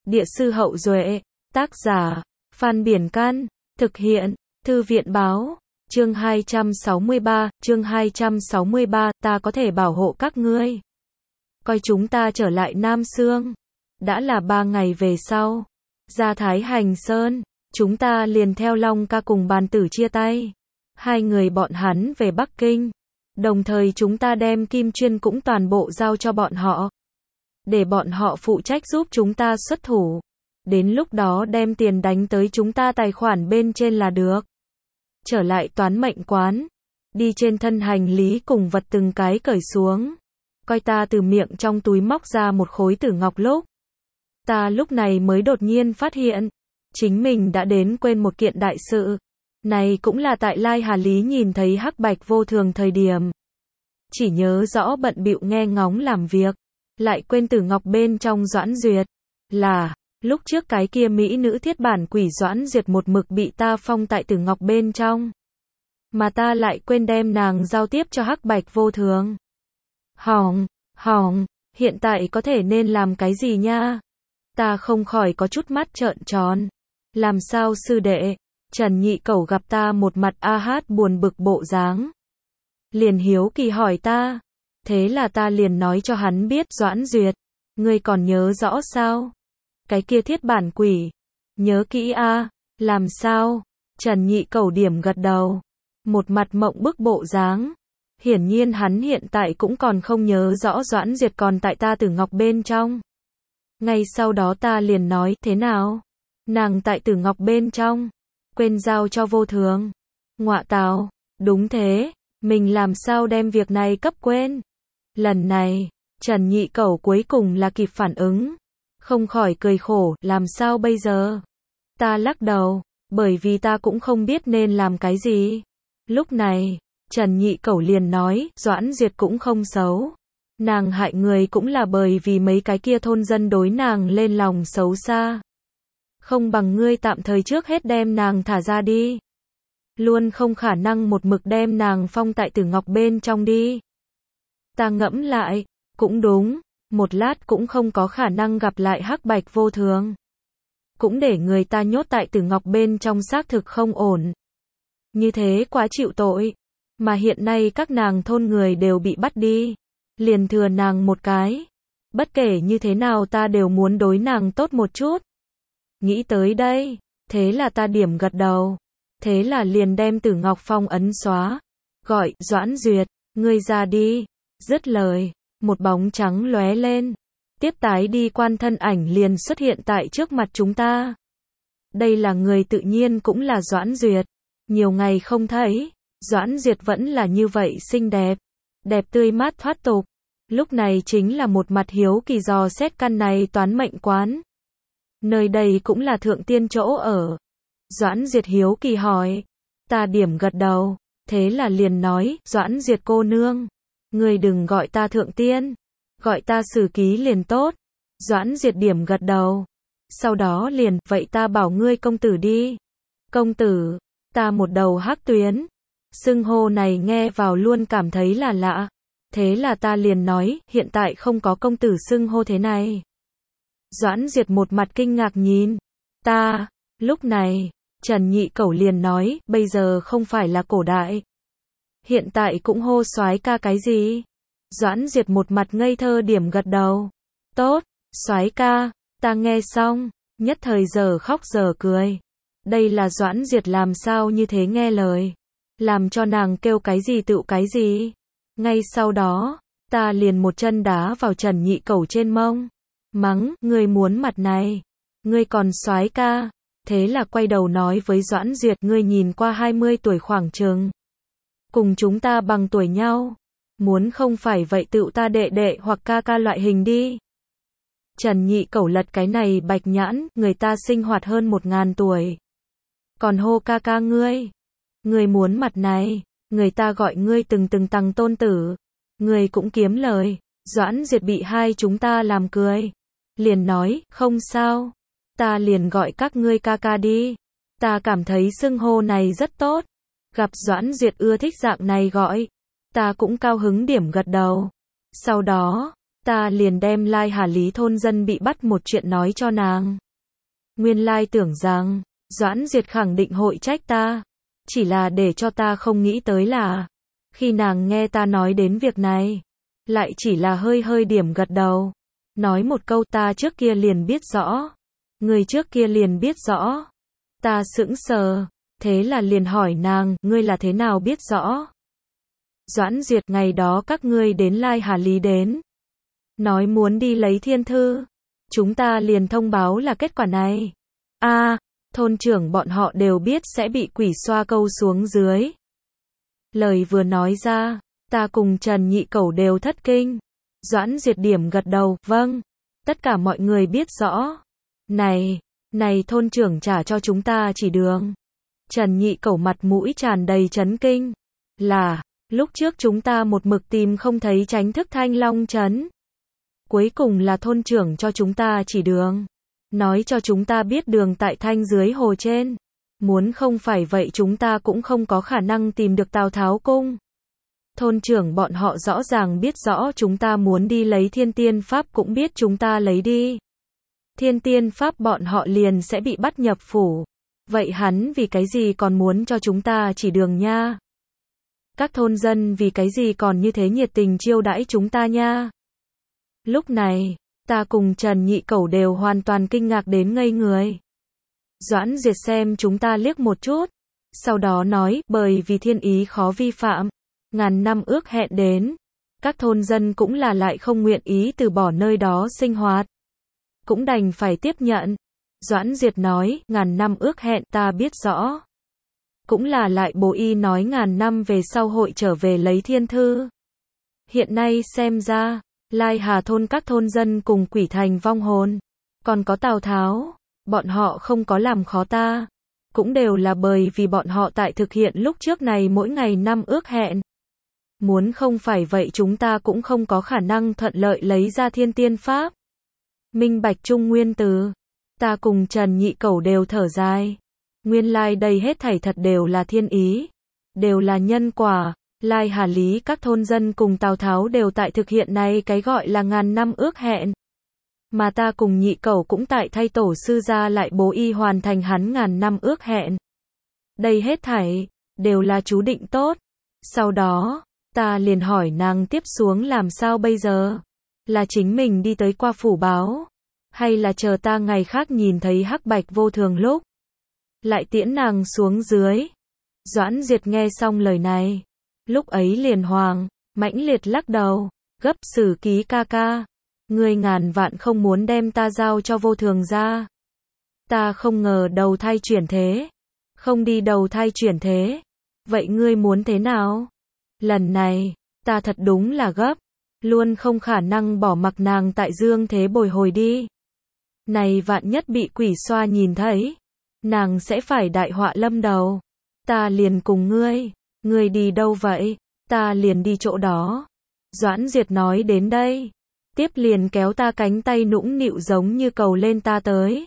Địa sư Hậu Duệ, tác giả, Phan Biển Can, thực hiện, Thư viện Báo, chương 263, ta có thể bảo hộ các ngươi. Coi chúng ta trở lại Nam Xương. Đã là 3 ngày về sau, ra Thái Hành Sơn, chúng ta liền theo Long Ca cùng Bàn Tử chia tay. Hai người bọn hắn về Bắc Kinh. Đồng thời chúng ta đem kim chuyên cũng toàn bộ giao cho bọn họ. Để bọn họ phụ trách giúp chúng ta xuất thủ. Đến lúc đó đem tiền đánh tới chúng ta tài khoản bên trên là được. Trở lại toán mệnh quán. Đi trên thân hành lý cùng vật từng cái cởi xuống. Coi ta từ miệng trong túi móc ra một khối tử ngọc lúc. Ta lúc này mới đột nhiên phát hiện. Chính mình đã đến quên một kiện đại sự. Này cũng là tại Lai Hà Lý nhìn thấy Hắc Bạch Vô Thường thời điểm. Chỉ nhớ rõ bận bịu nghe ngóng làm việc. Lại quên tử ngọc bên trong Doãn Duyệt. Là, lúc trước cái kia mỹ nữ thiết bản quỷ Doãn Duyệt một mực bị ta phong tại tử ngọc bên trong. Mà ta lại quên đem nàng giao tiếp cho Hắc Bạch Vô Thường. Hỏng, hiện tại có thể nên làm cái gì nha? Ta không khỏi có chút mắt trợn tròn. Làm sao sư đệ? Trần Nhị Cẩu gặp ta một mặt a hát buồn bực bộ dáng. Liền hiếu kỳ hỏi ta. Thế là ta liền nói cho hắn biết Doãn Duyệt. Ngươi còn nhớ rõ sao? Cái kia thiết bản quỷ. Nhớ kỹ a. Làm sao? Trần Nhị Cẩu điểm gật đầu. Một mặt mộng bức bộ dáng. Hiển nhiên hắn hiện tại cũng còn không nhớ rõ Doãn Duyệt còn tại ta tử ngọc bên trong. Ngay sau đó ta liền nói, thế nào? Nàng tại tử ngọc bên trong. Quên giao cho Vô Thường. Ngọa tào, đúng thế, mình làm sao đem việc này cấp quên. Lần này, Trần Nhị Cẩu cuối cùng là kịp phản ứng. Không khỏi cười khổ, làm sao bây giờ? Ta lắc đầu, bởi vì ta cũng không biết nên làm cái gì. Lúc này, Trần Nhị Cẩu liền nói, Doãn Duyệt cũng không xấu. Nàng hại người cũng là bởi vì mấy cái kia thôn dân đối nàng lên lòng xấu xa. Không bằng ngươi tạm thời trước hết đem nàng thả ra đi. Luôn không khả năng một mực đem nàng phong tại tử ngọc bên trong đi. Ta ngẫm lại, cũng đúng, một lát cũng không có khả năng gặp lại Hắc Bạch Vô Thường. Cũng để người ta nhốt tại tử ngọc bên trong xác thực không ổn. Như thế quá chịu tội. Mà hiện nay các nàng thôn người đều bị bắt đi. Liền thừa nàng một cái. Bất kể như thế nào ta đều muốn đối nàng tốt một chút. Nghĩ tới đây, thế là ta điểm gật đầu. Thế là liền đem tử ngọc phong ấn xóa. Gọi, Doãn Duyệt, ngươi ra đi. Dứt lời, một bóng trắng lóe lên. Tiếp tái đi quan thân ảnh liền xuất hiện tại trước mặt chúng ta. Đây là người tự nhiên cũng là Doãn Duyệt. Nhiều ngày không thấy, Doãn Duyệt vẫn là như vậy xinh đẹp. Đẹp tươi mát thoát tục. Lúc này chính là một mặt hiếu kỳ dò xét căn này toán mệnh quán. Nơi đây cũng là thượng tiên chỗ ở. Doãn Duyệt hiếu kỳ hỏi. Ta điểm gật đầu. Thế là liền nói, Doãn Duyệt cô nương. Ngươi đừng gọi ta thượng tiên. Gọi ta sử ký liền tốt. Doãn Duyệt điểm gật đầu. Sau đó liền, vậy ta bảo ngươi công tử đi. Công tử, ta một đầu hắc tuyến. Xưng hô này nghe vào luôn cảm thấy là lạ. Thế là ta liền nói, hiện tại không có công tử xưng hô thế này. Doãn Duyệt một mặt kinh ngạc nhìn ta. Lúc này, Trần Nhị Cẩu liền nói, bây giờ không phải là cổ đại. Hiện tại cũng hô soái ca cái gì? Doãn Duyệt một mặt ngây thơ điểm gật đầu. Tốt, soái ca. Ta nghe xong, nhất thời giờ khóc giờ cười. Đây là Doãn Duyệt làm sao như thế nghe lời. Làm cho nàng kêu cái gì tựu cái gì. Ngay sau đó, ta liền một chân đá vào Trần Nhị Cẩu trên mông. Mắng, ngươi muốn mặt này. Ngươi còn soái ca. Thế là quay đầu nói với Doãn Duyệt, ngươi nhìn qua 20 tuổi khoảng chừng. Cùng chúng ta bằng tuổi nhau. Muốn không phải vậy tựu ta đệ đệ hoặc ca ca loại hình đi. Trần Nhị Cẩu lật cái này bạch nhãn, người ta sinh hoạt hơn 1000 tuổi. Còn hô ca ca ngươi. Ngươi muốn mặt này. Người ta gọi ngươi từng tầng tôn tử. Ngươi cũng kiếm lời. Doãn Duyệt bị hai chúng ta làm cười. Liền nói, không sao. Ta liền gọi các ngươi ca ca đi. Ta cảm thấy xưng hô này rất tốt. Gặp Doãn Duyệt ưa thích dạng này gọi. Ta cũng cao hứng điểm gật đầu. Sau đó, ta liền đem Lai Hà Lý thôn dân bị bắt một chuyện nói cho nàng. Nguyên lai tưởng rằng, Doãn Duyệt khẳng định hội trách ta. Chỉ là để cho ta không nghĩ tới là, khi nàng nghe ta nói đến việc này, lại chỉ là hơi hơi điểm gật đầu. Nói một câu ta trước kia liền biết rõ. Người trước kia liền biết rõ. Ta sững sờ, thế là liền hỏi nàng, ngươi là thế nào biết rõ? Doãn Duyệt, ngày đó các ngươi đến Lai Hà Lý đến. Nói muốn đi lấy thiên thư. Chúng ta liền thông báo là kết quả này. Thôn trưởng bọn họ đều biết sẽ bị quỷ xoa câu xuống dưới. Lời vừa nói ra, ta cùng Trần Nhị Cẩu đều thất kinh. Doãn Duyệt điểm gật đầu, vâng. Tất cả mọi người biết rõ. Này thôn trưởng trả cho chúng ta chỉ đường. Trần Nhị Cẩu mặt mũi tràn đầy chấn kinh. Là, lúc trước chúng ta một mực tìm không thấy Chánh Thức Thanh Long Trấn. Cuối cùng là thôn trưởng cho chúng ta chỉ đường. Nói cho chúng ta biết đường tại Thanh dưới hồ trên. Muốn không phải vậy chúng ta cũng không có khả năng tìm được Tào Tháo cung. Thôn trưởng bọn họ rõ ràng biết rõ chúng ta muốn đi lấy Thiên Tiên Pháp, cũng biết chúng ta lấy đi Thiên Tiên Pháp bọn họ liền sẽ bị bắt nhập phủ. Vậy hắn vì cái gì còn muốn cho chúng ta chỉ đường nha? Các thôn dân vì cái gì còn như thế nhiệt tình chiêu đãi chúng ta nha? Lúc này, ta cùng Trần Nhị Cẩu đều hoàn toàn kinh ngạc đến ngây người. Doãn Duyệt xem chúng ta liếc một chút, sau đó nói, bởi vì thiên ý khó vi phạm, ngàn năm ước hẹn đến, các thôn dân cũng là lại không nguyện ý từ bỏ nơi đó sinh hoạt, cũng đành phải tiếp nhận. Doãn Duyệt nói, ngàn năm ước hẹn ta biết rõ, cũng là lại bố y nói ngàn năm về sau hội trở về lấy thiên thư. Hiện nay xem ra, Lai Hà thôn các thôn dân cùng quỷ thành vong hồn, còn có Tào Tháo, bọn họ không có làm khó ta, cũng đều là bởi vì bọn họ tại thực hiện lúc trước này mỗi ngày năm ước hẹn. Muốn không phải vậy chúng ta cũng không có khả năng thuận lợi lấy ra Thiên Tiên Pháp. Minh bạch trung nguyên từ, ta cùng Trần Nhị Cẩu đều thở dài. Nguyên lai đây hết thảy thật đều là thiên ý, đều là nhân quả. Lai Hà Lý các thôn dân cùng Tào Tháo đều tại thực hiện này cái gọi là ngàn năm ước hẹn. Mà ta cùng Nhị Cẩu cũng tại thay tổ sư ra lại bố y hoàn thành hắn ngàn năm ước hẹn. Đây hết thảy, đều là chú định tốt. Sau đó, ta liền hỏi nàng tiếp xuống làm sao bây giờ? Là chính mình đi tới qua phủ báo? Hay là chờ ta ngày khác nhìn thấy Hắc Bạch Vô Thường lúc lại tiễn nàng xuống dưới? Doãn Duyệt nghe xong lời này, lúc ấy liền mãnh liệt lắc đầu, gấp, Sử Ký ca ca, ngươi ngàn vạn không muốn đem ta giao cho Vô Thường ra. Ta không ngờ đầu thai chuyển thế, không đi đầu thai chuyển thế. Vậy ngươi muốn thế nào? Lần này, ta thật đúng là gấp, luôn không khả năng bỏ mặc nàng tại dương thế bồi hồi đi. Này vạn nhất bị quỷ xoa nhìn thấy, nàng sẽ phải đại họa lâm đầu. Ta liền cùng ngươi đi đâu vậy? Ta liền đi chỗ đó. Doãn Duyệt nói đến đây, tiếp liền kéo ta cánh tay nũng nịu giống như cầu lên ta tới.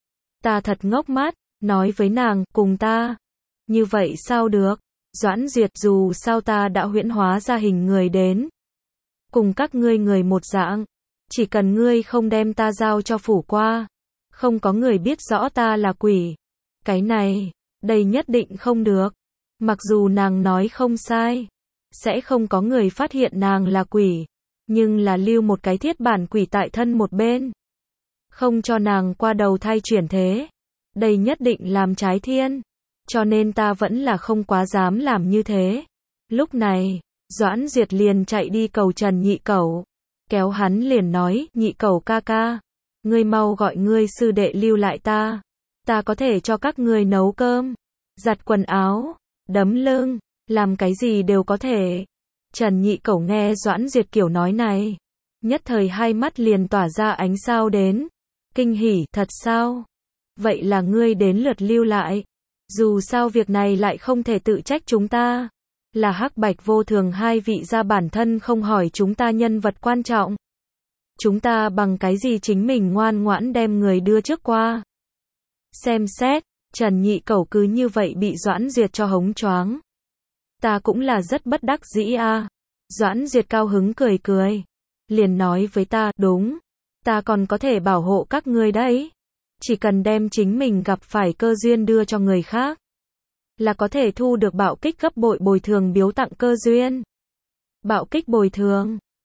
Ta thật ngốc mắt, nói với nàng, cùng ta. Như vậy sao được? Doãn Duyệt, dù sao ta đã huyễn hóa ra hình người đến. Cùng các ngươi người một dạng. Chỉ cần ngươi không đem ta giao cho phủ qua. Không có người biết rõ ta là quỷ. Cái này, đây nhất định không được. Mặc dù nàng nói không sai, sẽ không có người phát hiện nàng là quỷ. Nhưng là lưu một cái thiết bản quỷ tại thân một bên. Không cho nàng qua đầu thai chuyển thế. Đây nhất định làm trái thiên. Cho nên ta vẫn là không quá dám làm như thế. Lúc này, Doãn Duyệt liền chạy đi cầu Trần Nhị Cẩu. Kéo hắn liền nói, Nhị Cẩu ca ca, ngươi mau gọi ngươi sư đệ lưu lại ta. Ta có thể cho các ngươi nấu cơm, giặt quần áo, đấm lưng, làm cái gì đều có thể. Trần Nhị Cẩu nghe Doãn Duyệt kiểu nói này, nhất thời hai mắt liền tỏa ra ánh sao đến. Kinh hỉ, thật sao? Vậy là ngươi đến lượt lưu lại. Dù sao việc này lại không thể tự trách chúng ta. Là Hắc Bạch Vô Thường hai vị gia bản thân không hỏi chúng ta nhân vật quan trọng. Chúng ta bằng cái gì chính mình ngoan ngoãn đem người đưa trước qua. Xem xét, Trần Nhị Cẩu cứ như vậy bị Doãn Duyệt cho hống choáng. Ta cũng là rất bất đắc dĩ a. Doãn Duyệt cao hứng cười cười. liền nói với ta, đúng, ta còn có thể bảo hộ các ngươi đấy. Chỉ cần đem chính mình gặp phải cơ duyên đưa cho người khác, là có thể thu được bạo kích gấp bội bồi thường biếu tặng cơ duyên. Bạo kích bồi thường.